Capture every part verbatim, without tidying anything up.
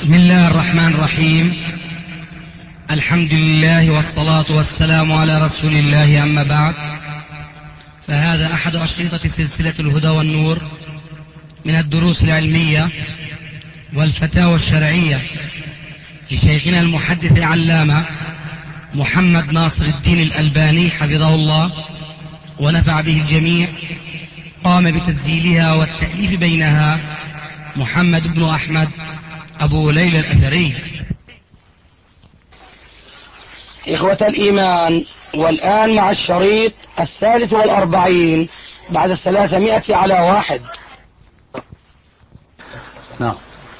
بسم الله الرحمن الرحيم. الحمد لله والصلاة والسلام على رسول الله، أما بعد، فهذا أحد أشرطة سلسلة الهدى والنور من الدروس العلمية والفتاوى الشرعية لشيخنا المحدث العلامة محمد ناصر الدين الألباني حفظه الله ونفع به الجميع. قام بتسجيلها والتأليف بينها محمد بن أحمد أبو ليلى الأثري. إخوة الإيمان، والآن مع الشريط الثالث والأربعين بعد الثلاثمائة على واحد. نعم.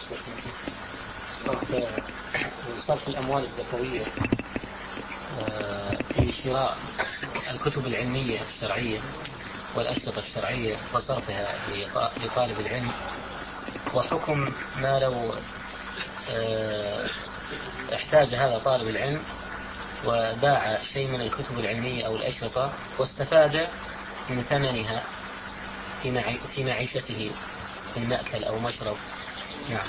صرف الأموال الزكوية في شراء الكتب العلمية الشرعية والأشرطة الشرعية وصرفها لطالب العلم، وحكم ما لو احتاج هذا طالب العلم وباع شيء من الكتب العلمية أو الأشرطة واستفاد من ثمنها في معيشته من مأكل أو مشرب. نعم.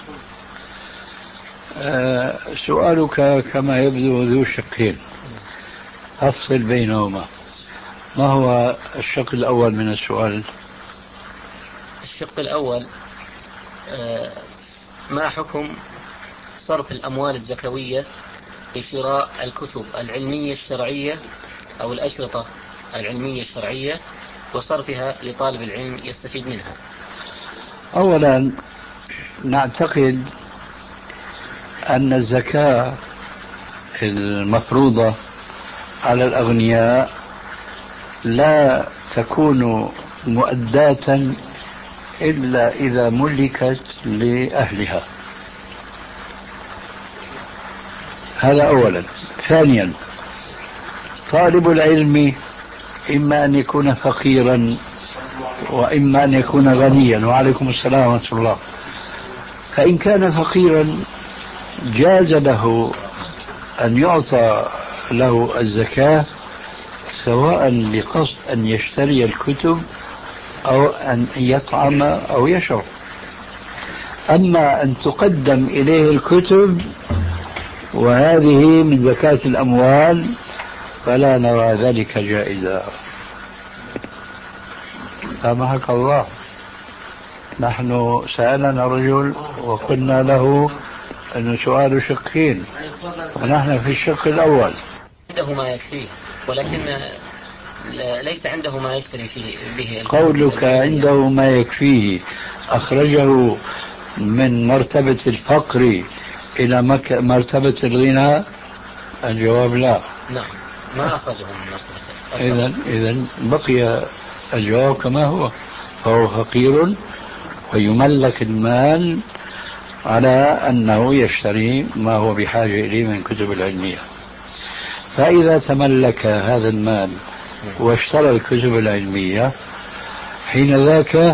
أه سؤالك كما يبدو ذو شقين، أفصل بينهما. ما هو الشق الأول من السؤال؟ الشق الأول أه ما حكم صرف الأموال الزكوية لشراء الكتب العلمية الشرعية أو الأشرطة العلمية الشرعية وصرفها لطالب العلم يستفيد منها؟ أولا نعتقد أن الزكاة المفروضة على الأغنياء لا تكون مؤداة إلا إذا ملكت لأهلها. هذا أولا. ثانيا، طالب العلم إما أن يكون فقيرا وإما أن يكون غنيا. وعليكم السلام ورحمة الله. فإن كان فقيرا جاز له أن يعطى له الزكاة، سواء بقصد أن يشتري الكتب أو أن يطعم أو يشرب. أما أن تقدم إليه الكتب وهذه من زكاة الأموال فلا نرى ذلك جائزا. سامحك الله، نحن سألنا رجل وقلنا له أن سؤال شقين ونحن في الشق الأول. عنده ما يكفيه ولكن ليس عنده ما يشتري فيه به. قولك عنده ما يكفيه أخرجه من مرتبة الفقر إلى مرتبة الغنى؟ الجواب لا. نعم، ما أخرجه من مرتبة الفقر. إذن إذن بقي الجواب كما هو، فهو فقير ويملك المال على أنه يشتري ما هو بحاجة إليه من كتب العلمية. فإذا تملك هذا المال واشترى الكتب العلمية، حين ذاك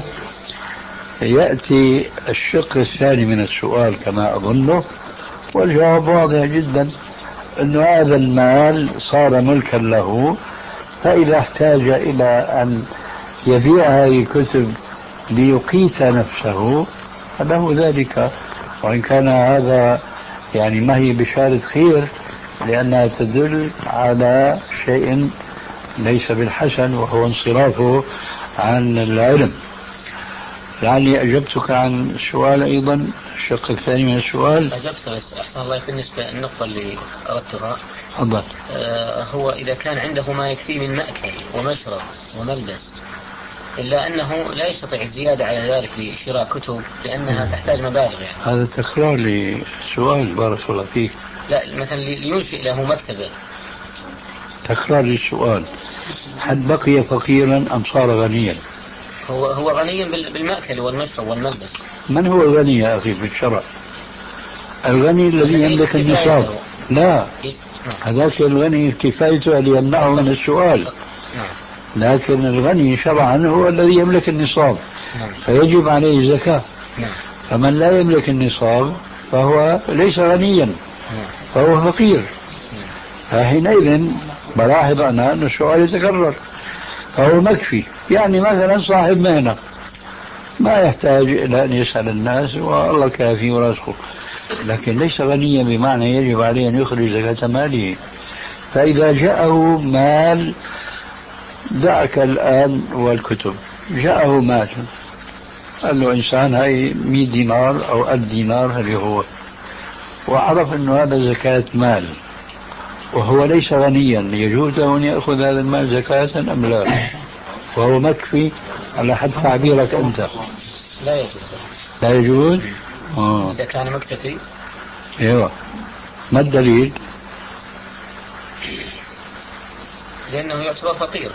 يأتي الشق الثاني من السؤال كما أظنه، والجواب واضح جدا، أن هذا المال صار ملكا له، فإذا احتاج إلى أن يبيع هذه الكتب ليقيت نفسه فله ذلك. وإن كان هذا يعني ما هي بشارة خير، لأنها تدل على شيء ليس بالحسن وهو انصرافه عن العلم. لعلي أجبتك عن السؤال أيضا، الشق الثاني من السؤال. أجبت، بس أحسن الله بالنسبة النقطة اللي أردتها. أفضل. آه هو إذا كان عنده ما يكفي من مأكل ومشرب وملبس، إلا أنه لا يستطيع الزيادة على ذلك لشراء كتب لأنها تحتاج مبالغ يعني. هذا تكرار لسؤال بارك الله فيك. لا، مثلا لينشئ له مكتبة. تكرار للسؤال. هل بقي فقيرا أم صار غنيا؟ هو هو غني بالمأكل والمشرب والملبس. من هو الغني يا أخي في الشرع؟ الغني الذي يملك النصاب. لا، هذاك الغني كفايته أن يمنعه من السؤال. لكن الغني شرعا هو الذي يملك النصاب، فيجب عليه زكاة. فمن لا يملك النصاب فهو ليس غنيا، فهو فقير. فحينئذ بلاحظ أنا أن السؤال يتكرر، فهو مكفي. يعني مثلا صاحب مهنة ما يحتاج إلى أن يسأل الناس والله كافي ورزقه، لكن ليس غنيا بمعنى يجب عليه أن يخرج زكاة ماله. فإذا جاءه مال، دعك الآن والكتب، جاءه مال، قال له إنسان هاي مئة دينار أو ألف دينار اللي هو، وعرف أنه هذا زكاة مال وهو ليس غنيا، يجوز له أن يأخذ هذا المال زكاة أم لا؟ وهو مكفي على حد تعبيرك أنت. لا يجوز. لا يجوز؟ آه. إذا كان مكتفي. ايوه. ما الدليل؟ لأنه يعتبر فقير.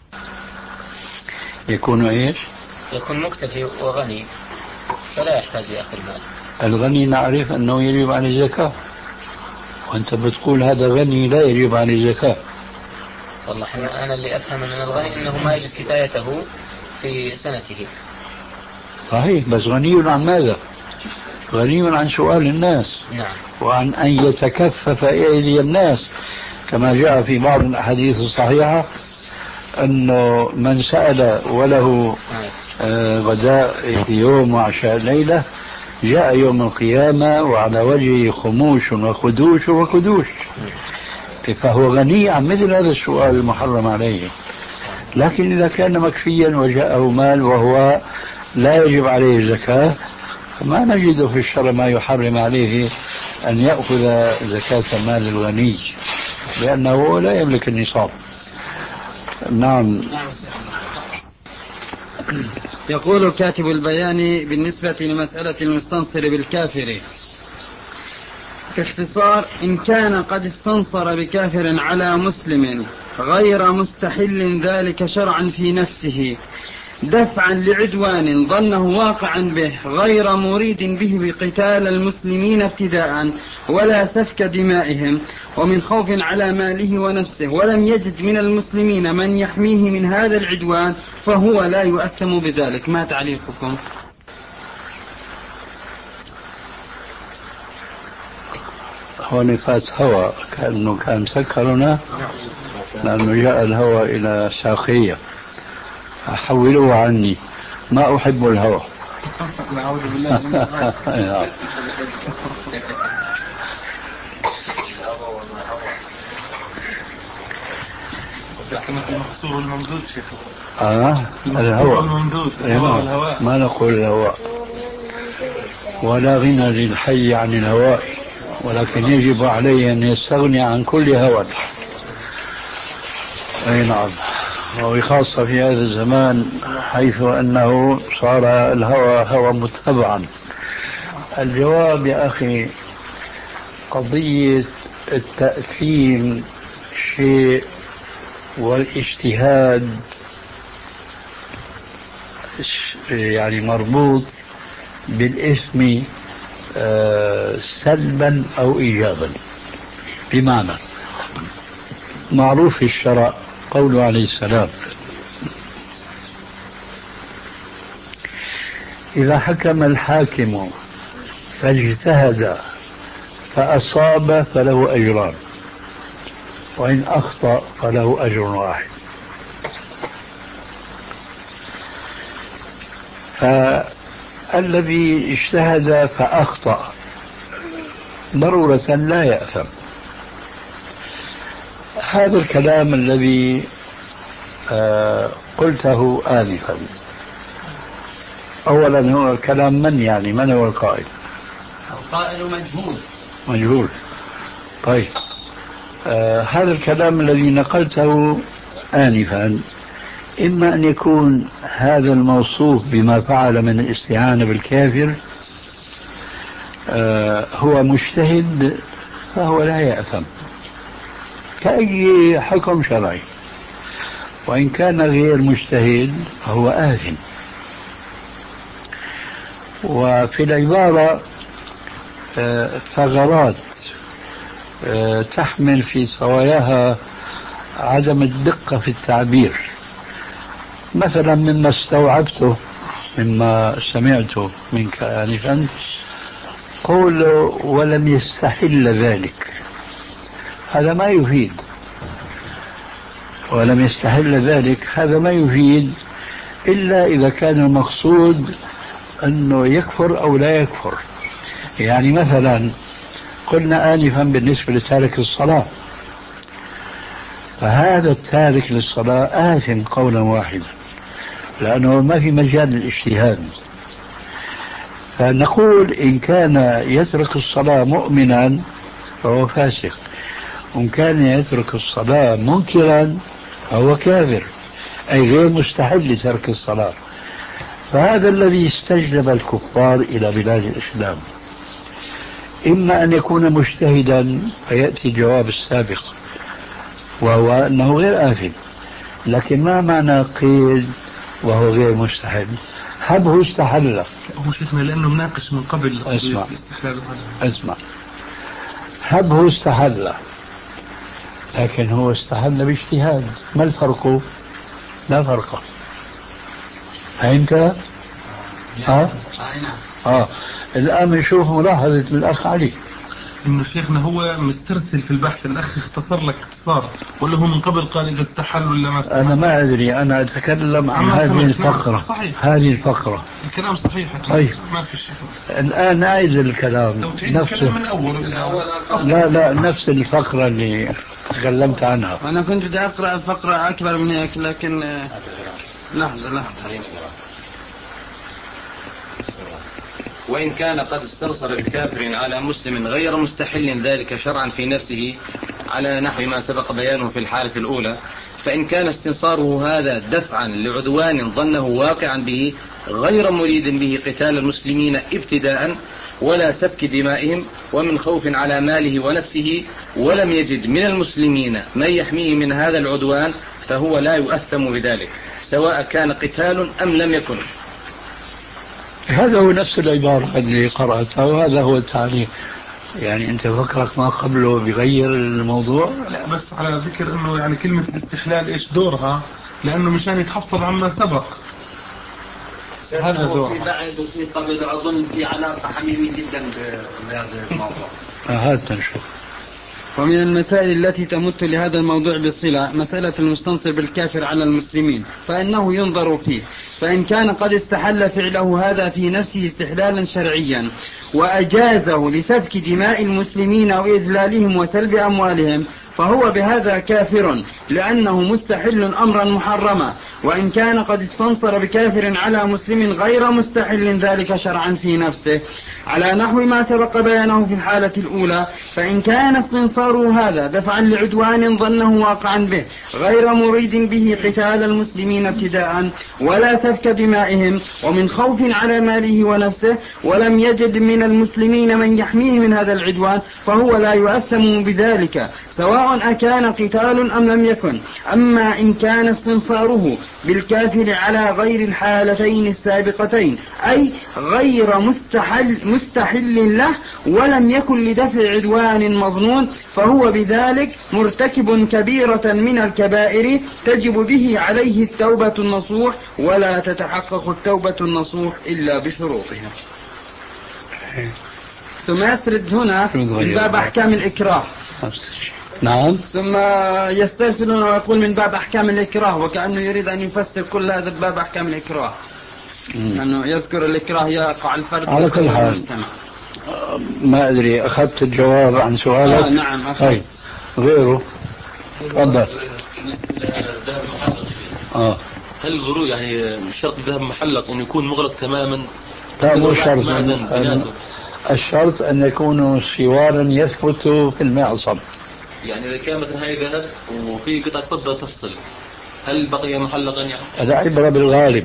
يكون ايش؟ يكون مكتفي وغني فلا يحتاج لأخذ المال. الغني نعرف أنه يجب عليه الزكاة، وأنت بتقول هذا غني لا يجب عليه الزكاة. والله أنا اللي أفهم من الغني أنه ما يجد كفايته في سنته. صحيح، بس غني عن ماذا؟ غني عن سؤال الناس. نعم. وعن أن يتكفف إلي الناس، كما جاء في بعض الأحاديث الصحيحة أنه من سأل وله غداء يوم وعشاء ليلة جاء يوم القيامة وعلى وجهه خموش وخدوش وخدوش. فهو غني عن مثل هذا السؤال المحرم عليه. لكن إذا كان مكفيا وجاءه مال وهو لا يجب عليه الزكاة، فما نجد في الشرع ما يحرم عليه أن يأخذ زكاة مال الغني، لأنه لا يملك النصاب. نعم. يقول الكاتب البياني بالنسبة لمسألة المستنصر بالكافر باختصار: إن كان قد استنصر بكافر على مسلم غير مستحل ذلك شرعا في نفسه دفعا لعدوان ظنه واقعا به غير مريد به بقتال المسلمين ابتداء ولا سفك دمائهم ومن خوف على ماله ونفسه، ولم يجد من المسلمين من يحميه من هذا العدوان، فهو لا يؤثم بذلك. ما تعليقكم؟ هو نفاس هواء، كأنه كان سكرنا، لأنه جاء الهواء إلى ساقية، أحولوه عني، ما أحب الهوى. نعوذ بالله من الهوى. المقصور الممدود شيخ. آه الهوى الممدود. الهواء. ما نقول الهواء، ولا غنى للحي عن الهواء، ولكن يجب عليه أن يستغني عن كل هوى. أي نعم. وخاصة في هذا الزمان حيث أنه صار الهوى هوى متبعا. الجواب يا أخي، قضية التأثيم شيء والاجتهاد يعني مربوط بالإثم سلبا أو إيجابا. بمعنى معروف في الشرع قوله عليه السلام: إذا حكم الحاكم فاجتهد فأصاب فله أجران، وإن أخطأ فله أجر واحد. فالذي اجتهد فأخطأ ضرورة لا يأثم. هذا الكلام الذي آه قلته آنفا، أولا هو كلام من يعني من هو القائل؟ القائل مجهول. مجهول. طيب آه هذا الكلام الذي نقلته آنفا إما أن يكون هذا الموصوف بما فعل من الاستعانة بالكافر آه هو مجتهد فهو لا يأثم كأي حكم شرعي، وإن كان غير مجتهد فهو آثم. وفي العبارة ثغرات تحمل في صواياها عدم الدقة في التعبير. مثلا مما استوعبته مما سمعته منك آنفا قول ولم يستحل ذلك، هذا ما يفيد. ولم يستحل ذلك هذا ما يفيد إلا إذا كان المقصود أنه يكفر أو لا يكفر. يعني مثلا قلنا آنفا بالنسبة لتارك الصلاة، فهذا التارك للصلاة آثم قولا واحدا، لأنه ما في مجال للاجتهاد. فنقول إن كان يترك الصلاة مؤمنا فهو فاسق، وإن كان يترك الصلاة منكرا فهو كافر، أي غير مستحل لترك الصلاة. فهذا الذي استجلب الكفار إلى بلاد الإسلام، إما أن يكون مجتهدا فيأتي الجواب السابق وهو أنه غير آثم، لكن ما معنى قيد وهو غير مستحل؟ هبه استحل. هو شيخنا لأنه مناقش من قبل اسمع استحلال اسمع هبه استحل، لكن هو استحل باجتهاد. ما الفرق؟ لا فرق. فهمت؟ ها؟ آه. الآن نشوف ملاحظة الأخ علي إنه شيخنا هو مسترسل في البحث، الأخ اختصر لك اختصار، ولا هو من قبل قال إذا استحل ولا ما استحل؟ أنا ما أدري، أنا أتكلم عن هذه الفقرة. صحيح. هذه الفقرة الكلام صحيح. طيب. ما في شيء. الآن أعيد الكلام نفسه من أول. لا لا نفس الفقرة اللي تكلمت عنها. أنا كنت بدي أقرأ فقرة أكبر من هيك، لكن لحظة لحظة. وإن كان قد استنصر بكافر على مسلم غير مستحل ذلك شرعا في نفسه على نحو ما سبق بيانه في الحالة الأولى، فإن كان استنصاره هذا دفعا لعدوان ظنه واقعا به غير مريد به قتال المسلمين ابتداء ولا سفك دمائهم ومن خوف على ماله ونفسه، ولم يجد من المسلمين من يحميه من هذا العدوان، فهو لا يؤثم بذلك سواء كان قتال أم لم يكن. هذا هو نفس العبارة اللي قرأتها وهذا هو التعليق. يعني أنت فكرك ما قبله بغير الموضوع؟ لا بس على ذكر أنه يعني كلمة الاستحلال إيش دورها، لأنه مشان يتحفظ عما سبق. هذا دور. في بعد وفي قبل أظن في علاقة حميمة جدا بهذا الموضوع. هذا نشوف. ومن المسائل التي تمت لهذا الموضوع بصلة مسألة المستنصر بالكافر على المسلمين، فإنه ينظر فيه، فإن كان قد استحل فعله هذا في نفسه استحلالا شرعيا وأجازه لسفك دماء المسلمين أو إذلالهم وسلب أموالهم، فهو بهذا كافر لأنه مستحل أمرا محرما. وإن كان قد استنصر بكافر على مسلم غير مستحل ذلك شرعا في نفسه على نحو ما سبق بيانه في الحالة الأولى، فإن كان استنصاره هذا دفعا لعدوان ظنه واقعا به غير مريد به قتال المسلمين ابتداء ولا سفك دمائهم ومن خوف على ماله ونفسه، ولم يجد من المسلمين من يحميه من هذا العدوان، فهو لا يؤثم بذلك سواء أكان قتال أم لم يكن. أما إن كان استنصاره بالكافر على غير الحالتين السابقتين، أي غير مستحل, مستحل له ولم يكن لدفع عدوان مظنون، فهو بذلك مرتكب كبيرة من الكبائر تجب به عليه التوبة النصوح، ولا تتحقق التوبة النصوح إلا بشروطها. ثم يسرد هنا من باب أحكام الإكراه. نعم. ثم يسترسلون ويقول من باب أحكام الإكراه، وكأنه يريد أن يفسر كل هذا باب أحكام الإكراه، أنه يذكر الإكراه يقع الفرد على كل حال. ما أدري أخذت الجواب عن سؤالك؟ آه نعم أخذت. غيره تفضل. آه. هل الغلو يعني شرط الذهب محلق أن يكون مغلق تماما؟ لا مو شرط. الشرط أن يكون سوارا يثبت في المعصم. يعني إذا كان مثلا هاي ذهب وفي قطعة فضة تفصل، هل بقي محلقا يعني؟ هذا عبرة بالغالب.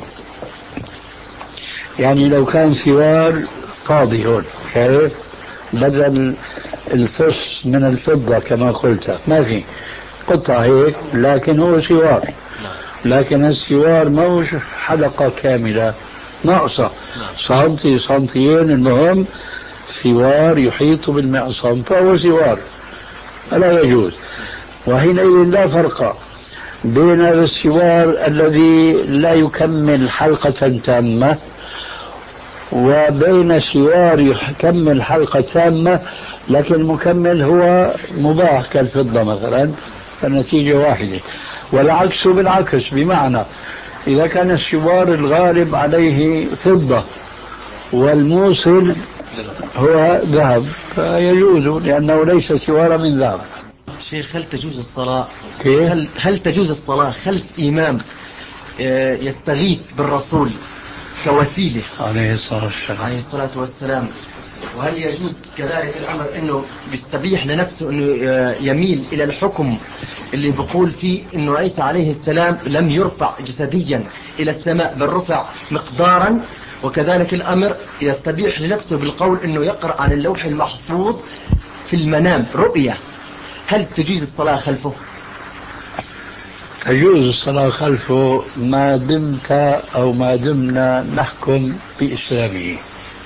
يعني لو كان سوار فاضي هون شايف بدل الفص من الفضة كما قلت، ما في قطعة هيك لكن هو سوار، لكن السوار موش حلقة كاملة ناقصة سنتي سنتيين، المهم سوار يحيط بالمعصم فهو سوار لا يجوز. وحينئذ لا فرق بين السوار الذي لا يكمل حلقة تامة وبين سوار يكمل حلقة تامة لكن المكمل هو مباح كالفضة مثلا، فالنتيجة واحدة. والعكس بالعكس، بمعنى إذا كان السوار الغالب عليه فضة والموصل هو ذهب فيجوز لأنه ليس سوار من ذهب. شيخ هل تجوز الصلاة كيف؟ هل, هل تجوز الصلاة خلف إمام يستغيث بالرسول كوسيلة عليه الصلاة والسلام عليه الصلاة والسلام؟ وهل يجوز كذلك الأمر أنه بيستبيح لنفسه أنه يميل إلى الحكم اللي بيقول فيه أنه عيسى عليه السلام لم يرفع جسديا إلى السماء بل رفع مقدارا؟ وكذلك الأمر يستبيح لنفسه بالقول أنه يقرأ عن اللوح المحفوظ في المنام رؤية. هل تجوز الصلاة خلفه؟ تجوز الصلاة خلفه ما دمت أو ما دمنا نحكم بإسلامه.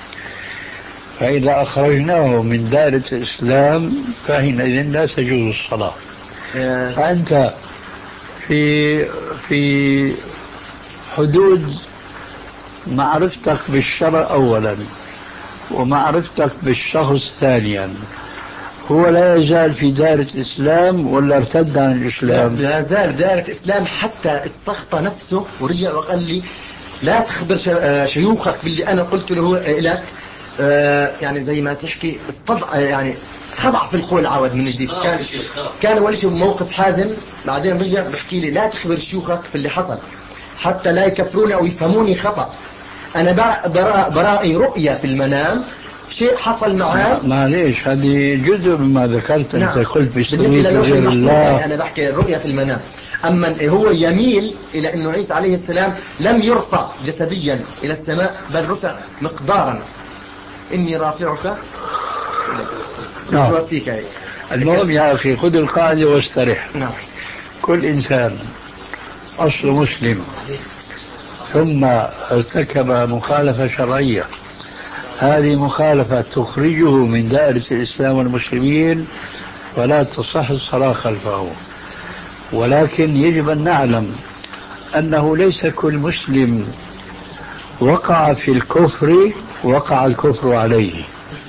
فإذا أخرجناه من دائرة الإسلام فحينئذ لا تجوز الصلاة. فأنت في في حدود معرفتك بالشرع أولا ومعرفتك بالشخص ثانيا، هو لا يزال في دائرة الإسلام ولا ارتد عن الإسلام؟ لا زال دائرة الإسلام حتى استخطى نفسه ورجع وقال لي لا تخبر شيوخك باللي أنا قلت له لك. يعني زي ما تحكي استضع يعني خضع في القول عود من جديد. كان كان أول شيء موقف حازم، بعدين رجع بحكي لي لا تخبر شيوخك في اللي حصل حتى لا يكفروني أو يفهموني خطأ. أنا براء برائي رؤية في المنام شيء حصل معي. معليش هذه جزء مما ذكرت. نعم. أنت قلت بالنسبة للوح غير الله. أنا بحكي الرؤية في المنام. أما هو يميل إلى أنه عيسى عليه السلام لم يرفع جسديا إلى السماء بل رفع مقدارا. إني رافعك نعم. وفيك. المهم يا أخي خذ القاعدة واسترح. نعم. كل إنسان أصل مسلم ثم ارتكب مخالفة شرعية، هذه مخالفة تخرجه من دائرة الإسلام والمسلمين ولا تصح الصلاة خلفه. ولكن يجب أن نعلم أنه ليس كل مسلم وقع في الكفر وقع الكفر عليه.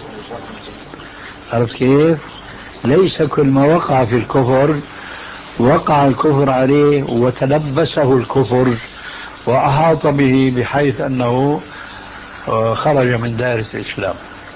عرفت كيف؟ ليس كل ما وقع في الكفر وقع الكفر عليه وتلبسه الكفر وأحاط به بحيث أنه خرج من دائرة الإسلام.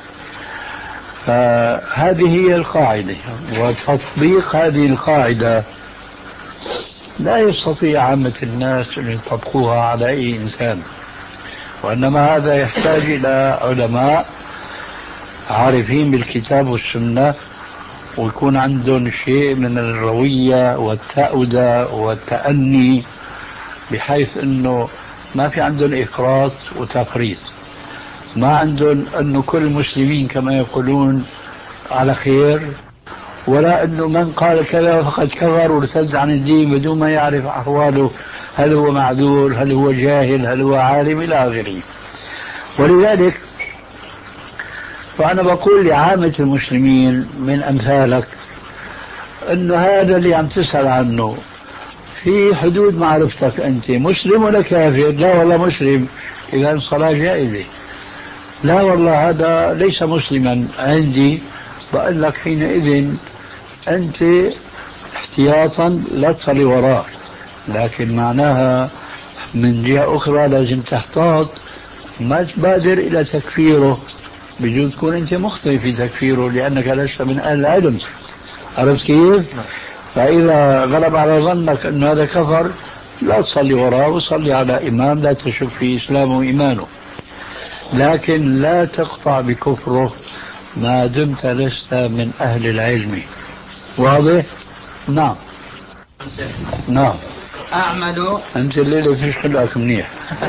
فهذه هي القاعدة، وتطبيق هذه القاعدة لا يستطيع عامة الناس أن يطبقوها على أي إنسان، وإنما هذا يحتاج إلى علماء عارفين بالكتاب والسنة ويكون عندهم شيء من الروية والتأودة والتأني بحيث أنه ما في عندهم إفراط وتفريط، ما عندهم أنه كل المسلمين كما يقولون على خير، ولا أنه من قال كذا فقد كفر وارتد عن الدين بدون ما يعرف أحواله، هل هو معذور، هل هو جاهل، هل هو عالم إلى آخره. ولذلك فأنا بقول لعامة المسلمين من أمثالك أنه هذا اللي عم تسأل عنه في حدود معرفتك، أنت مسلم ولا كافر؟ لا والله مسلم، إذا الصلاة جائزة. لا والله هذا ليس مسلما عندي، بقول لك حينئذ أنت احتياطا لا تصلي وراه، لكن معناها من جهة أخرى لازم تحتاط ما تبادر إلى تكفيره، بجوز تكون أنت مخطئ في تكفيره لأنك لست من أهل العلم. عرفت كيف؟ فإذا غلب على ظنك أن هذا كفر لا تصلي وراه وصلي على إمام لا تشك في إسلامه وإيمانه، لكن لا تقطع بكفره ما دمت لست من أهل العلم. واضح؟ نعم نعم. أعمل أنت الليلة فيش خلقك منيح.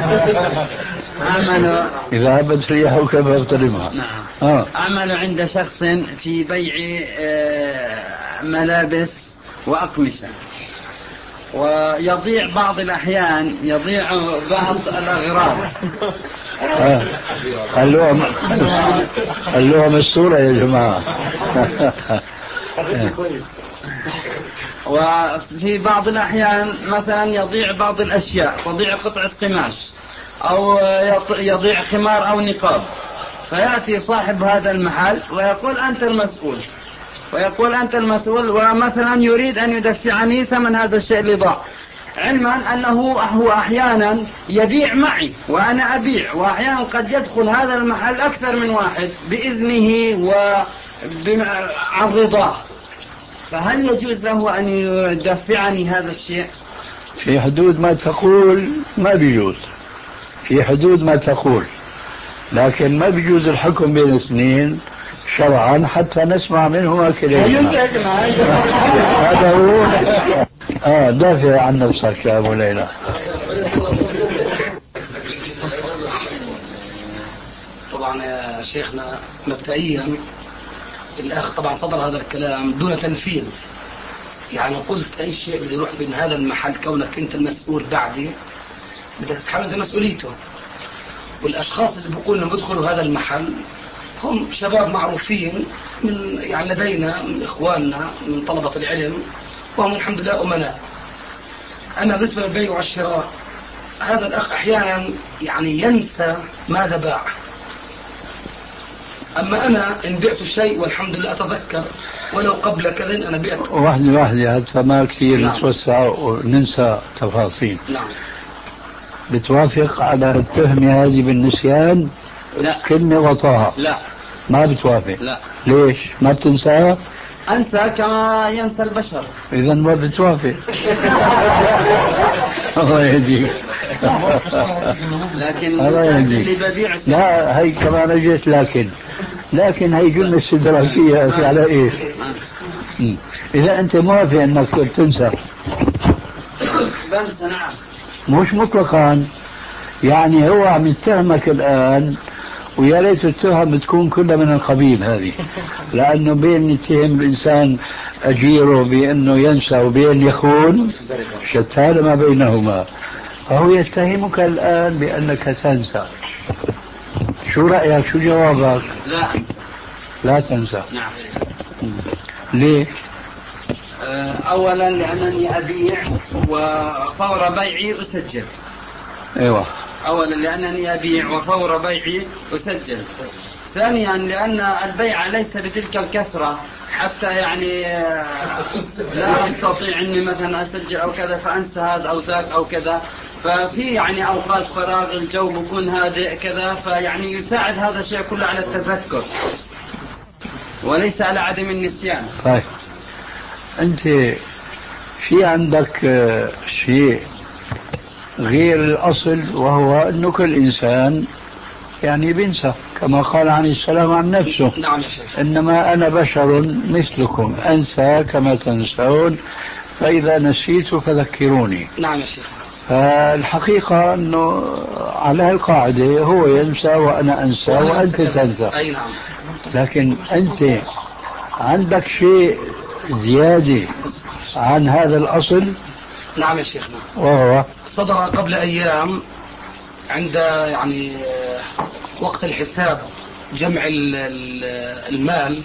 أعمل إذا هبت ريحه كيف اغترمها. نعم. آه. أعمل عند شخص في بيع ملابس وأقمشة، ويضيع بعض الأحيان يضيع بعض الأغراض. خلوها مستورة يا جماعة. وفي بعض الأحيان مثلا يضيع بعض الأشياء، تضيع قطعة قماش أو يضيع خمار أو نقاب، فيأتي صاحب هذا المحل ويقول أنت المسؤول، ويقول أنت المسؤول، ومثلا يريد أن يدفعني ثمن هذا الشيء اللي ضاع. علما أنه هو أحيانا يبيع معي وأنا أبيع، وأحيانا قد يدخل هذا المحل أكثر من واحد بإذنه وعن رضاه، فهل يجوز له أن يدفعني هذا الشيء؟ في حدود ما تقول ما بيجوز، في حدود ما تقول، لكن ما بيجوز الحكم بين اثنين شرعا حتى نسمع منهما كلمة. هذا هو. اه دافع عن نفسك يا ابو ليلى. طبعا يا شيخنا مبدئيا الاخ طبعا صدر هذا الكلام دون تنفيذ، يعني قلت اي شيء بده يروح من هذا المحل كونك انت المسؤول بعدي بدك تتحمل مسؤوليته، والاشخاص اللي بيقولوا انهم يدخلوا هذا المحل هم شباب معروفين من يعني لدينا من اخواننا من طلبة العلم، وهم الحمد لله امناء. اما بالنسبة للبيع والشراء هذا الاخ احيانا يعني ينسى ماذا باع، اما انا ان بعت شيء والحمد لله اتذكر ولو قبل كذا انا بعت. واحدة واحدة حتى ما كثير نعم. نتوسع وننسى تفاصيل. نعم. بتوافق على التهمة هذه بالنسيان؟ لا. كلمة وطاها؟ لا. ما بتوافق؟ لا. ليش؟ ما بتنساها؟ أنسى كما ينسى البشر. إذا ما بتوافق. الله يهديك. لكن اللي ببيع لا هي كمان اجت لكن لكن هي جملة استدراكية على ايش؟ إذا أنت موافق أنك تنسى. بنسى نعم. مش مطلقا، يعني هو عم يتهمك الآن، ويا ريت التهم تكون كلها من القبيل هذه، لأنه بين يتهم الإنسان أجيره بأنه ينسى وبين يخون شتان ما بينهما، فهو يتهمك الآن بأنك تنسى. شو رأيك؟ شو جوابك؟ لا أنسى. لا تنسى. نعم. ليه؟ أولا لأنني أبيع وفور بيعي أسجل. ايوه. أولا لأنني أبيع وفور بيعي أسجل. ثانيا لأن البيع ليس بتلك الكثرة حتى يعني لا أستطيع أني مثلا أسجل أو كذا فأنسى هذا أو ذاك أو كذا، ففي يعني أوقات فراغ الجو بيكون هادئ كذا، فيعني يساعد هذا الشيء كله على التذكر وليس على عدم النسيان. طيب أنت في عندك شيء غير الأصل، وهو أنه كل إنسان يعني بينسى كما قال عليه السلام عن نفسه. نعم يا شيخ. إنما أنا بشر مثلكم أنسى كما تنسون فإذا نسيت فذكروني. نعم يا شيخ. فالحقيقة أنه على القاعدة هو ينسى وأنا أنسى وأنت تنسى. أي نعم. لكن أنت عندك شيء زيادة عن هذا الأصل. نعم يا شيخنا. وهو صدر قبل أيام عند يعني وقت الحساب جمع المال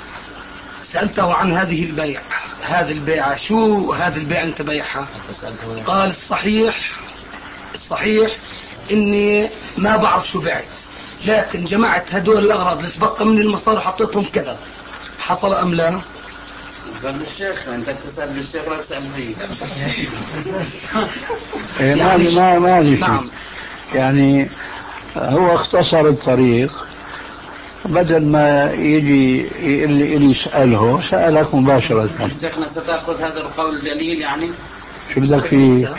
سألته عن هذه البيع، هذه البيعة شو هذه البيعة أنت بيعها؟ قال الصحيح الصحيح إني ما بعرف شو بعت، لكن جمعت هدول الأغراض اللي تبقى من المصاري حطيتهم كذا، حصل أم لا؟ قال الشيخ أنت تسأل الشيخ لا تسأل فيه. يعني ما ما نعم. يعني هو اختصر الطريق، بدل ما يجي اللي يسأله سألك مباشرة. شيخنا ستأخذ هذا القول الدليل يعني؟ شو بدك فيه؟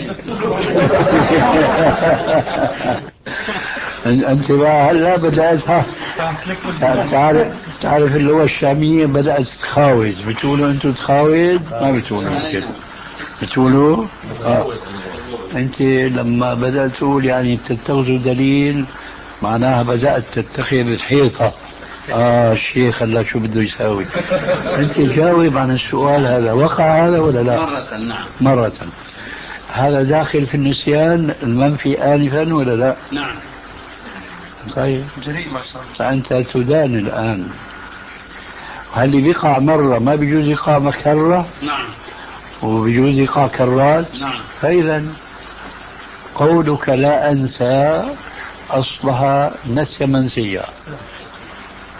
أنت بقى هلا بدأتها تعرف تعرف اللغة الشامية بدأت تخاوز، بتقولوا أنتوا تخاوز ما بتقولوا كده، بتقولوا آه. أنت لما بدأت تقول يعني تتخذوا دليل معناها بدأت تتخذ الحيطة. آه الشيخ هلا شو بده يساوي؟ أنت جاوب عن السؤال هذا، وقع هذا ولا لا؟ مرة. نعم. مرة. هذا داخل في النسيان المنفي آنفا ولا لا؟ نعم. طيب جريء ما شاء الله. فأنت تدان الآن. هل اللي بيقع مرة ما بيجوز يقع مكررة؟ نعم. وبيجوز يقع كرات؟ نعم. فإذا قولك لا أنسى أصبح نسي منسيا،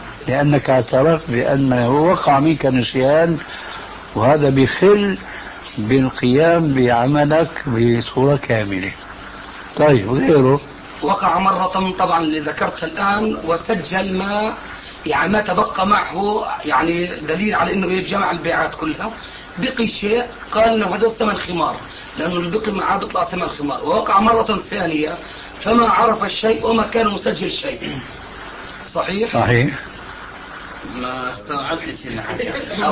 لأنك اعترفت بأنه وقع منك نسيان، وهذا بخل بالقيام بعملك بصورة كاملة. طيب غيره؟ وقع مرة طبعا اللي ذكرتها الآن، وسجل ما يعني ما تبقى معه، يعني دليل على انه يجمع البيعات كلها. بقي شيء قال انه هذا ثمن خمار، لانه البقي معاه بيطلع ثمن خمار. ووقع مرة ثانية فما عرف الشيء وما كان مسجل شيء. صحيح؟ صحيح. ما استوعبتش الحاجة.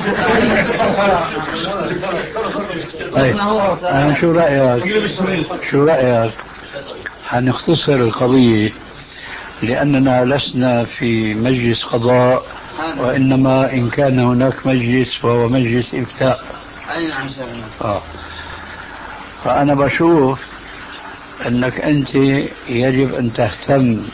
طيب أنا شو رأيك شو رأيك حنختصر القضية، لأننا لسنا في مجلس قضاء، وإنما إن كان هناك مجلس فهو مجلس إفتاء. أي نعم شيخنا. آه. فأنا بشوف أنك أنت يجب أن تهتم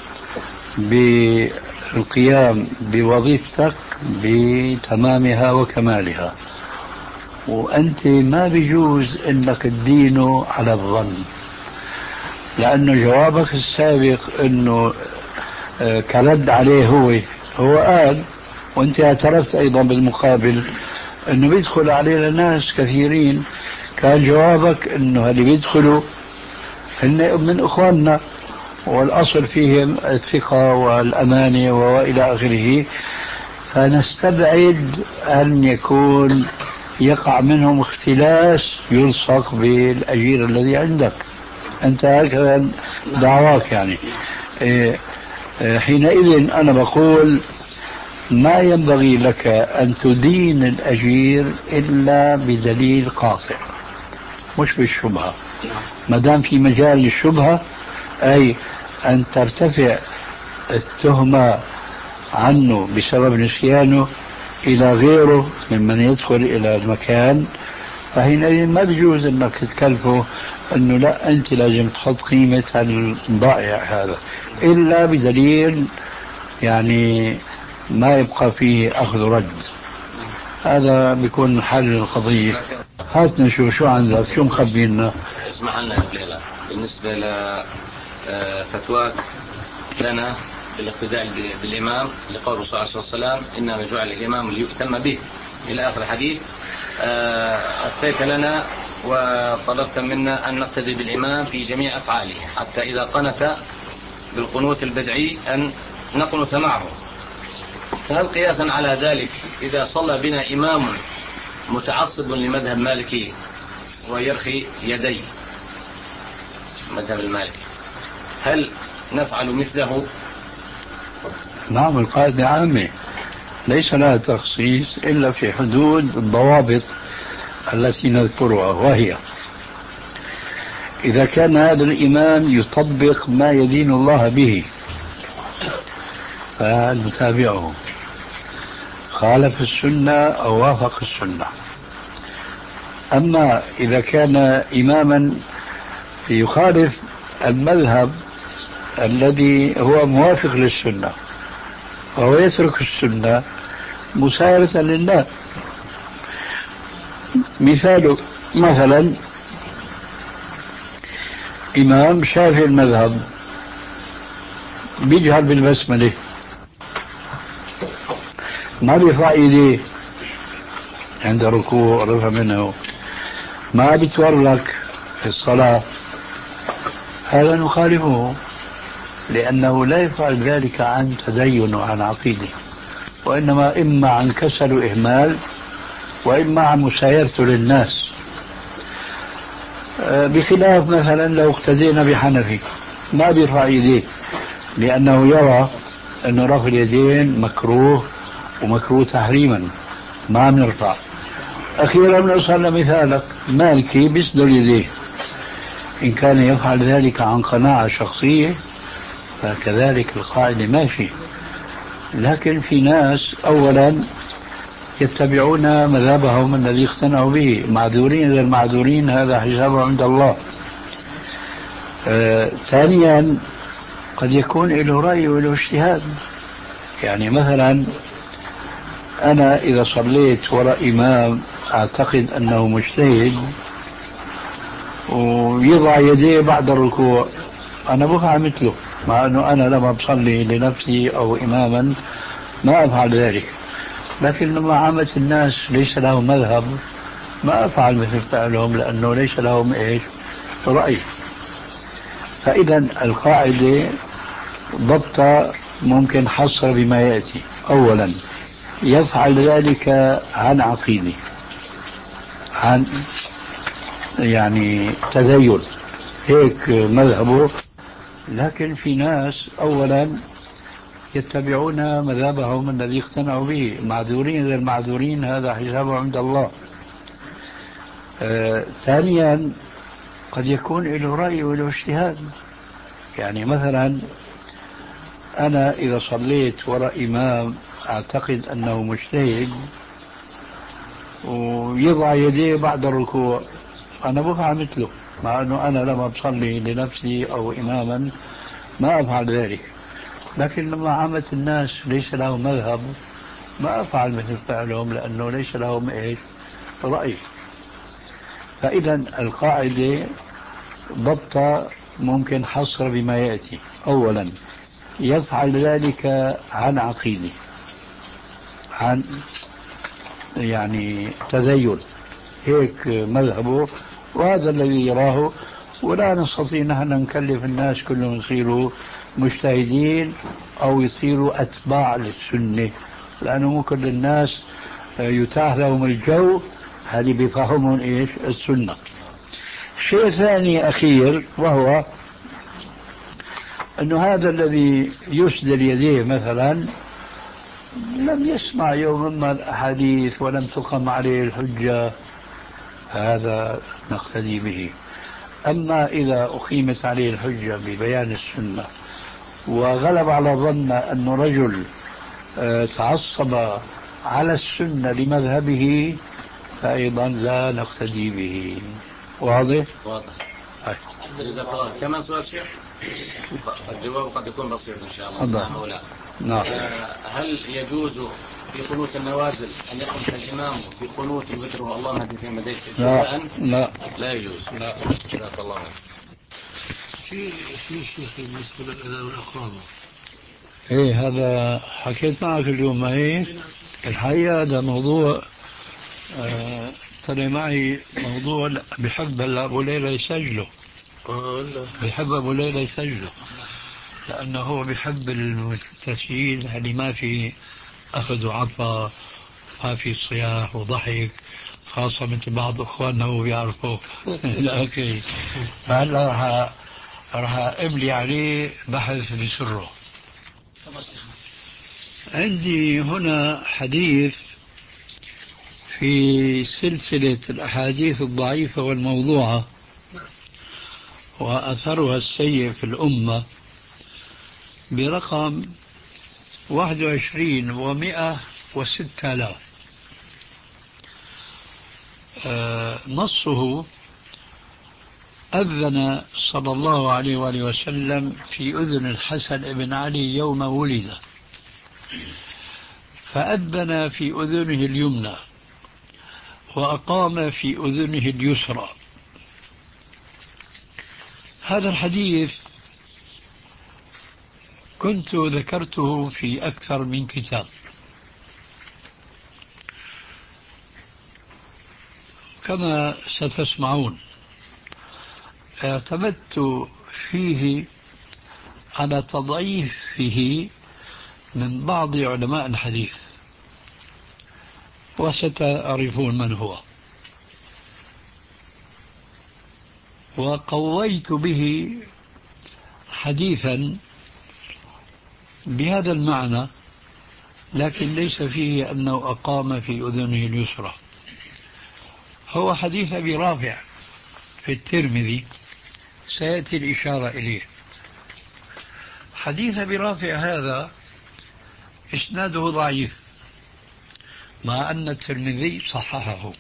بالقيام بوظيفتك بتمامها وكمالها، وأنت ما بيجوز أنك تدينه على الظن، لأنه جوابك السابق أنه كرد عليه هو هو قال، وأنت اعترفت أيضا بالمقابل أنه بيدخل علينا ناس كثيرين، كان جوابك أنه اللي بيدخلوا هن من إخواننا والأصل فيهم الثقة والأمانة وإلى آخره، فنستبعد أن يكون يقع منهم اختلاس يلصق بالأجير الذي عندك. أنت هكذا دعواك يعني. حينئذ أنا بقول ما ينبغي لك أن تدين الأجير إلا بدليل قاطع، مش بالشبهة. ما دام في مجال للشبهة، أي أن ترتفع التهمة عنه بسبب نسيانه إلى غيره ممن يدخل إلى المكان، فحينئذ ما بيجوز أنك تكلفه أنه لا أنت لازم تحط قيمة الضائع هذا إلا بدليل يعني ما يبقى فيه أخذ رد. هذا بيكون حل القضية. هاتنا شو شو عندك، شو مخبينا؟ اسمح لنا بليلة بالنسبة لفتواك لنا بالاقتداء بالإمام لقول الرسول صلى الله عليه وسلم إنما جعل الإمام ليؤتم به إلى آخر الحديث. أفتيت لنا وطلبت منا أن نقتدي بالإمام في جميع أفعاله، حتى إذا قنت بالقنوت البدعي أن نقنت معه. فهل قياسا على ذلك إذا صلى بنا إمام متعصب لمذهب مالكي ويرخي يديه مذهب المالكي، هل نفعل مثله؟ نعم، القاعدة عامة ليس لها تخصيص إلا في حدود الضوابط التي نذكرها، وهي إذا كان هذا الإمام يطبق ما يدين الله به فنتابعه، خالف السنة أو وافق السنة. أما إذا كان إماما يخالف المذهب الذي هو موافق للسنة وهو يترك السنة مسايرة لله. مثال مثلا إمام شافعي المذهب بيجهل بالبسملة، ما بيرفع ايديه عند ركوع رفع منه، ما بيتورك في الصلاة، هذا نخالفه، لأنه لا يفعل ذلك عن تدين وعن عقيدة، وإنما إما عن كسل وإهمال، وإما عن مسايرته للناس. بخلاف مثلا لو اقتدينا بحنفي ما بيرفع يديه، لأنه يرى أن رفع اليدين مكروه ومكروه تحريما، ما بنرفع. أخيرا نوصل لمثالك مالكي بيسدل يديه، إن كان يفعل ذلك عن قناعة شخصية فكذلك القاعدة ماشي. لكن في ناس أولا يتبعون مذهبهم الذي اقتنعوا به، معذورين غير معذورين هذا حسابه عند الله. آه، ثانيا قد يكون له رأي وله اجتهاد. يعني مثلا أنا إذا صليت وراء إمام أعتقد أنه مجتهد ويضع يديه بعد الركوع، أنا بفعل مثله، مع أنه أنا لما بصلي لنفسي أو إماما ما أفعل ذلك. لكن لما عامة الناس ليس له مذهب ما أفعل مثل فعلهم لأنه ليس لهم إيش رأي. فإذا القاعدة ضبط ممكن حصر بما يأتي. أولا يفعل ذلك عن عقيدة، عن يعني تدين، هيك مذهبه. لكن في ناس أولا يتبعون مذهبهم الذي اقتنعوا به، معذورين غير معذورين هذا حسابه عند الله. آه، ثانيا قد يكون له رأي وله اجتهاد. يعني مثلا أنا إذا صليت وراء إمام أعتقد أنه مجتهد ويضع يديه بعد الركوع، أنا بفعل مثله، مع أنه أنا لما بصلي لنفسي أو إماما ما أفعل ذلك. لكن لما عامة الناس ليس لهم مذهب ما أفعل مثل فعلهم لأنه ليس لهم إيش رأي. فإذا القاعدة ضبط ممكن حصر بما يأتي. أولا يفعل ذلك عن عقيدة، عن يعني تدين، هيك مذهبه وهذا الذي يراه. ولا نستطيع نحن نكلف الناس كلهم يصيروا مجتهدين أو يصيروا أتباع للسنة، لأنه مو كل الناس يتاح لهم الجو هذه بفهمهم إيش السنة. شيء ثاني أخير وهو أنه هذا الذي يسدل يديه مثلا لم يسمع يوما ما الأحاديث ولم تقم عليه الحجة، هذا نقتدي به. أما إذا أقيمت عليه الحجة ببيان السنة وغلب على ظن أنه رجل تعصب على السنة لمذهبه فأيضا لا نقتدي به. واضح؟ واضح. جزاك الله. كمان سؤال شيخ، الجواب قد يكون بسيط إن شاء الله. نعم أو لا. نعم. هل يجوز في قنوت النوازل أن يقوم الإمام في قنوت وتره اللهم اهدنا فيمن هديت؟ لا لا لا يجوز. لا. جزاك الله خير. شيء شيء شيخ بالنسبة للأذان والإقامة. ايه هذا حكيت معك اليوم، ما هي الحقيقة هذا موضوع آه طلع معي موضوع بحب هلا أبو ليلى يسجله. بحب أبو ليلى يسجله لأنه هو بحب التسجيل اللي ما في أخذ وعطاء، ما في صياح وضحك، خاصة مثل بعض إخواننا هو بيعرفوا. لكن فهلا راح راح أملي عليه بحث بسره. عندي هنا حديث في سلسلة الأحاديث الضعيفة والموضوعة وأثرها السيء في الأمة برقم واحد وعشرين ومئة وستة آلاف. آه نصه: أذن صلى الله عليه وآله وسلم في أذن الحسن بن علي يوم ولد، فأذن في أذنه اليمنى وأقام في أذنه اليسرى. هذا الحديث كنت ذكرته في أكثر من كتاب، كما ستسمعون. اعتمدت فيه على تضعيفه من بعض علماء الحديث وستعرفون من هو، وقويت به حديثا بهذا المعنى، لكن ليس فيه أنه أقام في أذنه اليسرى. هو حديث أبي رافع في الترمذي، سيأتي الإشارة إليه. حديث أبي رافع هذا إسناده ضعيف، مع أن الترمذي صححه.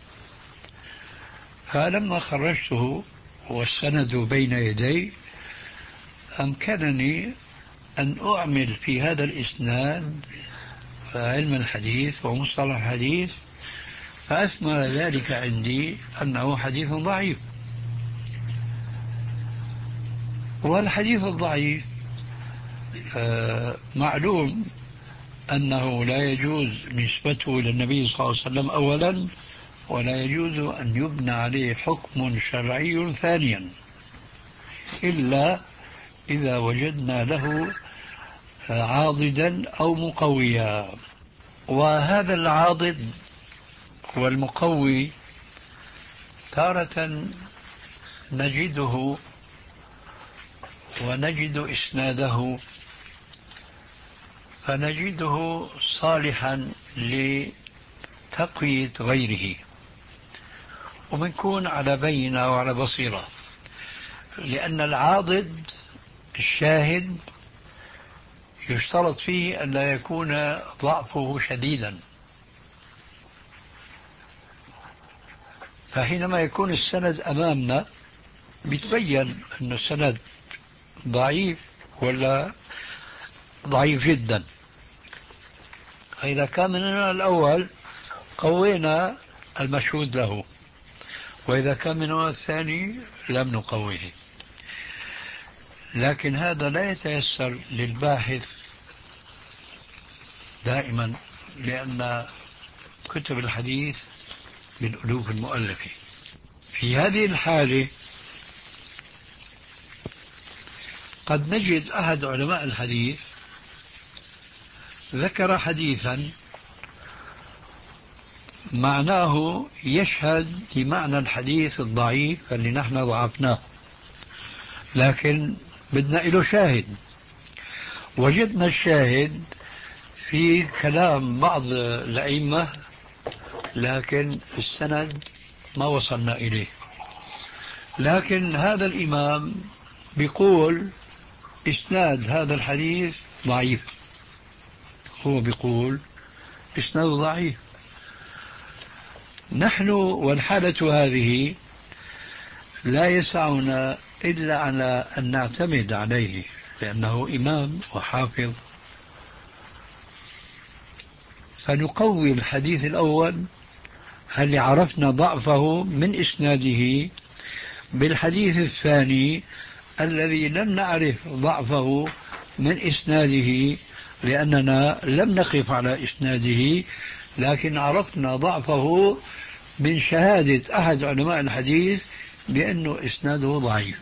فلما خرجته والسند بين يدي أمكنني أن أعمل في هذا الإسناد علم الحديث ومصطلح الحديث، فأثمر ذلك عندي أنه حديث ضعيف. والحديث الضعيف آه معلوم أنه لا يجوز نسبته للنبي صلى الله عليه وسلم أولا، ولا يجوز أن يبنى عليه حكم شرعي ثانيا إلا إذا وجدنا له عاضدا أو مقويا. وهذا العاضد والمقوي تارة نجده ونجد إسناده فنجده صالحا لتقوية غيره، ومنكون على بينة وعلى بصيرة، لأن العاضد الشاهد يشترط فيه أن لا يكون ضعفه شديدا، فحينما يكون السند أمامنا بيتبين أن السند ضعيف ولا ضعيف جدا. فإذا كان مننا الأول قوينا المشهود له، وإذا كان مننا الثاني لم نقويه. لكن هذا لا يتيسر للباحث دائما، لأن كتب الحديث بالألوف المؤلفة. في هذه الحالة قد نجد أحد علماء الحديث ذكر حديثا معناه يشهد لمعنى الحديث الضعيف اللي نحن ضعفناه، لكن بدنا له شاهد. وجدنا الشاهد في كلام بعض الأئمة، لكن السند ما وصلنا إليه. لكن هذا الإمام بيقول إسناد هذا الحديث ضعيف، هو بيقول إسناد ضعيف. نحن والحالة هذه لا يسعنا إلا على أن نعتمد عليه، لأنه إمام وحافظ، فنقوي الحديث الأول هل عرفنا ضعفه من إسناده بالحديث الثاني الذي لم نعرف ضعفه من إسناده، لأننا لم نقف على إسناده، لكن عرفنا ضعفه من شهادة أحد علماء الحديث بأنه إسناده ضعيف.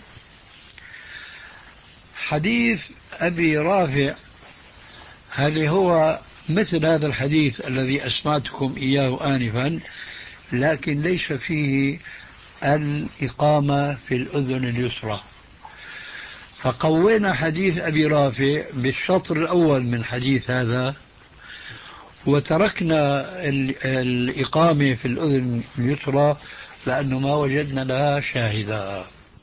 حديث أبي رافع هل هو مثل هذا الحديث الذي أسمعتكم إياه آنفا، لكن ليس فيه الإقامة في الأذن اليسرى، فقوينا حديث أبي رافع بالشطر الأول من حديث هذا، وتركنا الإقامة في الأذن اليسرى لأنه ما وجدنا لها شاهدا.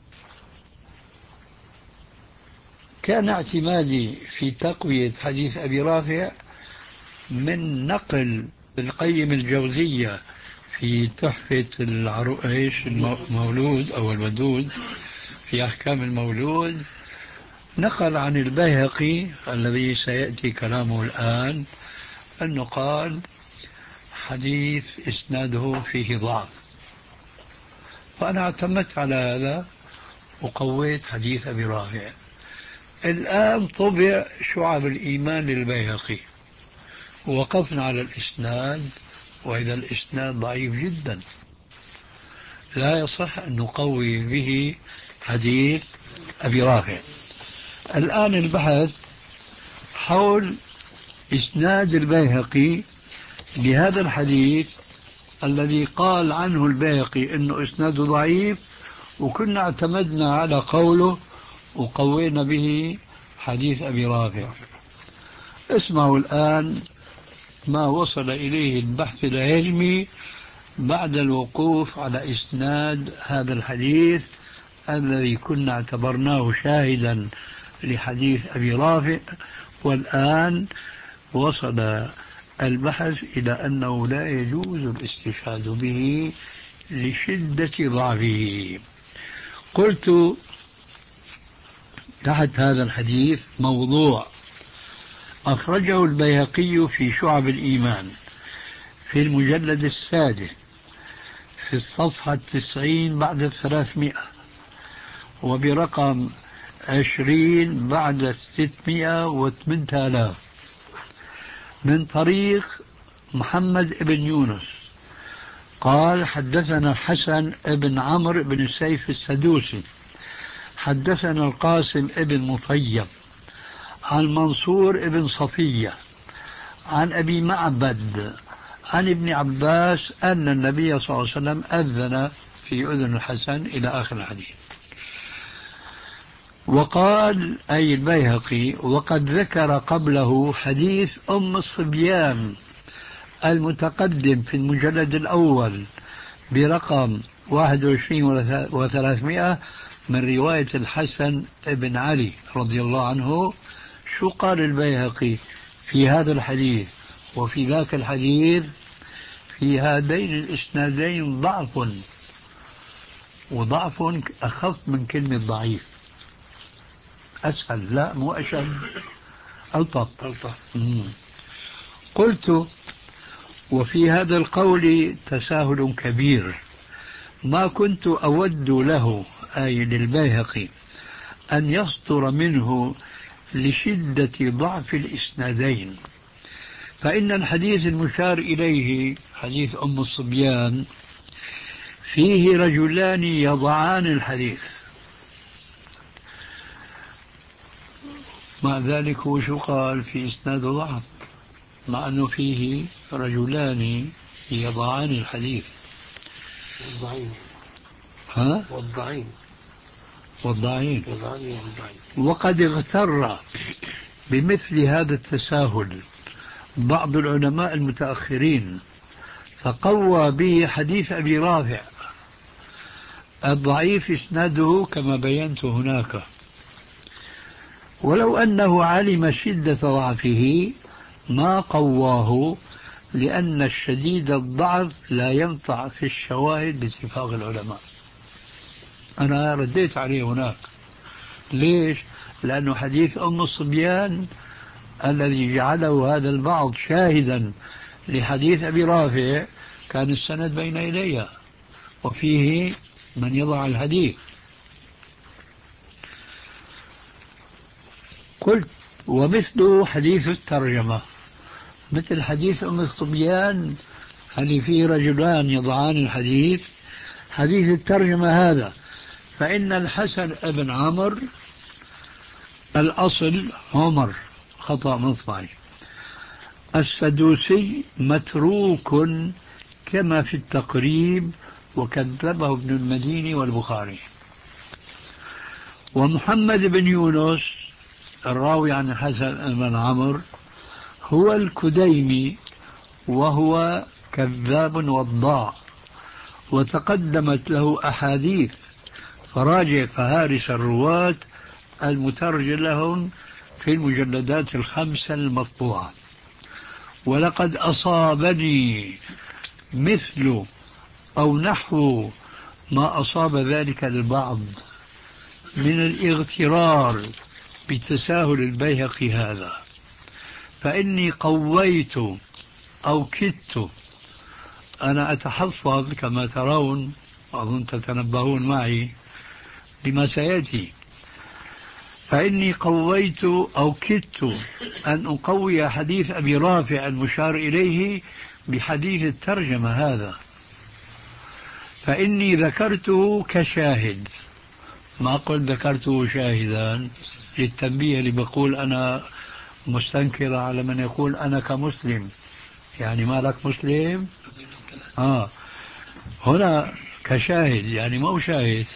كان اعتمادي في تقوية حديث أبي رافع من نقل القيم الجوزية في تحفة العروش المولود أو الودود في أحكام المولود، نقل عن البيهقي الذي سيأتي كلامه الآن أنه قال حديث إسناده فيه ضعف، فأنا اعتمدت على هذا وقويت حديث أبي رافع. الآن طبع شعب الإيمان للبيهقي، ووقفنا على الإسناد، وإذا الإسناد ضعيف جدا لا يصح أن نقوي به حديث أبي رافع. الآن البحث حول إسناد البيهقي لهذا الحديث الذي قال عنه البيهقي أنه إسناده ضعيف، وكنا اعتمدنا على قوله وقوينا به حديث أبي رافع. اسمعوا الآن ما وصل إليه البحث العلمي بعد الوقوف على إسناد هذا الحديث الذي كنا اعتبرناه شاهدا لحديث أبي رافع، والآن وصل البحث إلى أنه لا يجوز الاستشهاد به لشدة ضعفه. قلت تحت هذا الحديث موضوع أخرجه البيهقي في شعب الإيمان في المجلد السادس في الصفحة التسعين بعد الثلاثمائة، وبرقم عشرين بعد الستمائة وثمانية آلاف، من طريق محمد بن يونس قال حدثنا الحسن بن عمرو بن السيف السدوسي حدثنا القاسم بن مطيب عن منصور بن صفية عن أبي معبد عن ابن عباس أن النبي صلى الله عليه وسلم أذن في أذن الحسن إلى آخر الحديث. وقال أي البيهقي وقد ذكر قبله حديث أم الصبيان المتقدم في المجلد الأول برقم واحد وعشرين وثلاثمائة من رواية الحسن بن علي رضي الله عنه. شو قال البيهقي في هذا الحديث وفي ذاك الحديث؟ في هذين الإسنادين ضعف، وضعف أخف من كلمة ضعيف. أسهل، لا مو أشد، ألطف. ألطف. قلت وفي هذا القول تساهل كبير ما كنت أود له أي للبيهقي أن يصدر منه لشدة ضعف الإسنادين، فإن الحديث المشار إليه حديث أم الصبيان فيه رجلان يضعان الحديث، مع ذلك هو شو قال في إسناد ضعف مع أنه فيه رجلان يضعان الحديث. والضعين. ها؟ والضعين. والضعين. والضعين. وقد اغتر بمثل هذا التساهل بعض العلماء المتأخرين فقوى به حديث أبي رافع الضعيف إسناده كما بينت هناك، ولو أنه علم شدة ضعفه ما قواه، لأن الشديد الضعف لا ينفع في الشواهد باتفاق العلماء. أنا رديت عليه هناك. ليش؟ لأنه حديث أم الصبيان الذي جعله هذا البعض شاهدا لحديث أبي رافع كان السند بين يديه وفيه من يضع الحديث. قلت ومثل حديث الترجمة، مثل حديث أم الصبيان هل فيه رجلان يضعان الحديث، حديث الترجمة هذا فإن الحسن بن عمرو الأصل عمر خطأ مطبعي السدوسي متروك كما في التقريب وكذبه ابن المديني والبخاري. ومحمد بن يونس الراوي عن الحسن بن عمرو هو الكديمي وهو كذاب وضاع، وتقدمت له أحاديث، فراجع فهارس الرواة المترجم لهم في المجلدات الخمسة المطبوعة. ولقد أصابني مثل أو نحو ما أصاب ذلك البعض من الاغترار بتساهل البيهقي هذا، فإني قويت أو كدت، أنا أتحفظ كما ترون وأظن تتنبهون معي لما سيأتي، فإني قويت أو كدت أن أقوي حديث أبي رافع المشار إليه بحديث الترجمة هذا، فإني ذكرته كشاهد، ما قلت ذكرته شاهدا للتنبيه اللي بقول أنا مستنكر على من يقول أنا كمسلم، يعني ما لك مسلم آه هنا كشاهد يعني مو شاهد،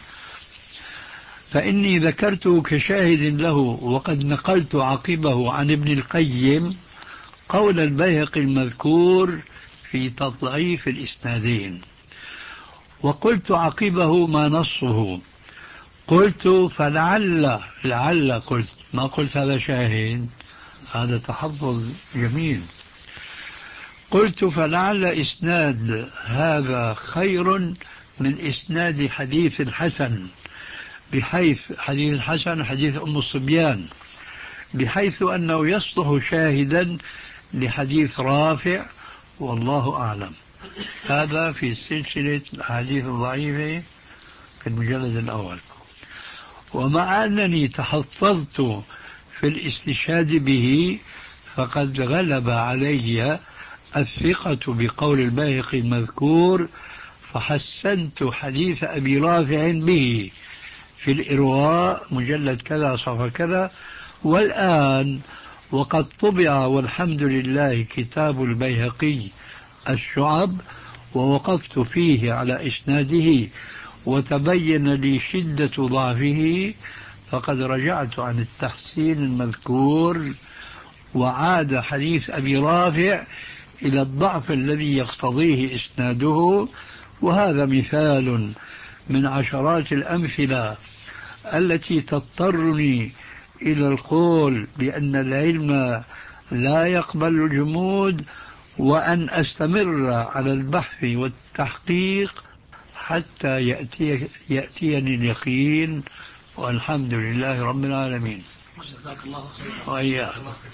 فإني ذكرته كشاهد له. وقد نقلت عقبه عن ابن القيم قول البيهقي المذكور في تضعيف الإسنادين، وقلت عقبه ما نصه، قلت فلعل لعل قلت ما قلت هذا شاهد، هذا تحفظ جميل، قلت فلعل إسناد هذا خير من إسناد حديث الحسن، بحيث حديث الحسن حديث أم الصبيان، بحيث أنه يصلح شاهدا لحديث رافع، والله أعلم. هذا في سلسلة الحديث الضعيفة في المجلد الأول. ومع أنني تحفظت في الاستشهاد به فقد غلب علي الثقة بقول البيهقي المذكور، فحسنت حديث أبي رافع به في الإرواء مجلد كذا صفحة كذا. والآن وقد طبع والحمد لله كتاب البيهقي الشعب، ووقفت فيه على إسناده وتبين لي شدة ضعفه، فقد رجعت عن التحسين المذكور، وعاد حديث أبي رافع إلى الضعف الذي يقتضيه إسناده. وهذا مثال من عشرات الأمثلة التي تضطرني إلى القول بأن العلم لا يقبل الجمود، وأن أستمر على البحث والتحقيق حتى يأتي يأتيني اليقين، والحمد لله رب العالمين. جزاك الله خيرا. وإياك.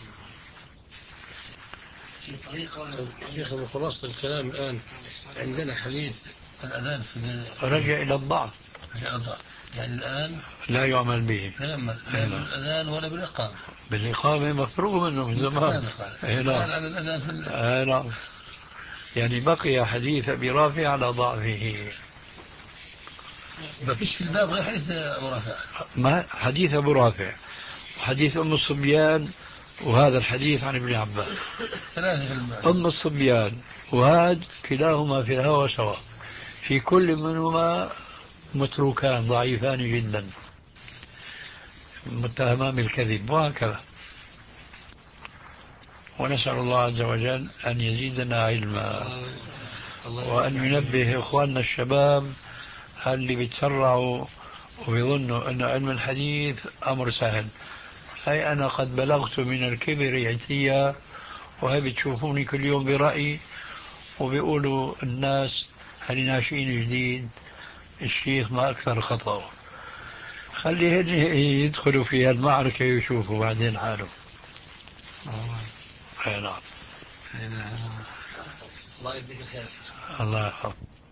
في طريقة شيخ بخلاصة الكلام الآن عندنا حديث الأذان في رجع إلى الضعف، يعني الآن لا يعمل به، لا يعمل لا بالأذان ولا بالإقامة. بالإقامة مفروغ منه من زمان. على الأذان في آه نعم. يعني بقي حديث أبي رافع على ضعفه. ما فيش في الباب غير حديث أبو رافع. ما حديث أبو رافع وحديث أم الصبيان، وهذا الحديث عن ابن عباس. ثلاثة في الباب. أم الصبيان وهذا كلاهما في الهوى سواء، في كل منهما متروكان ضعيفان جدا متهمان بالكذب، وهكذا. ونسأل الله عز وجل أن يزيدنا علما، وأن ينبه إخواننا الشباب اللي بيتسرعوا وبيظنوا أن علم الحديث أمر سهل. أي أنا قد بلغت من الكبر عتيا، وهي بتشوفوني كل يوم برأيي، وبيقولوا الناس هل ناشئين جديد الشيخ ما أكثر خطأه. خليهن يدخلوا في المعركة ويشوفوا بعدين حالهم. أي نعم. الله يجزيك الخير. الله يحفظك.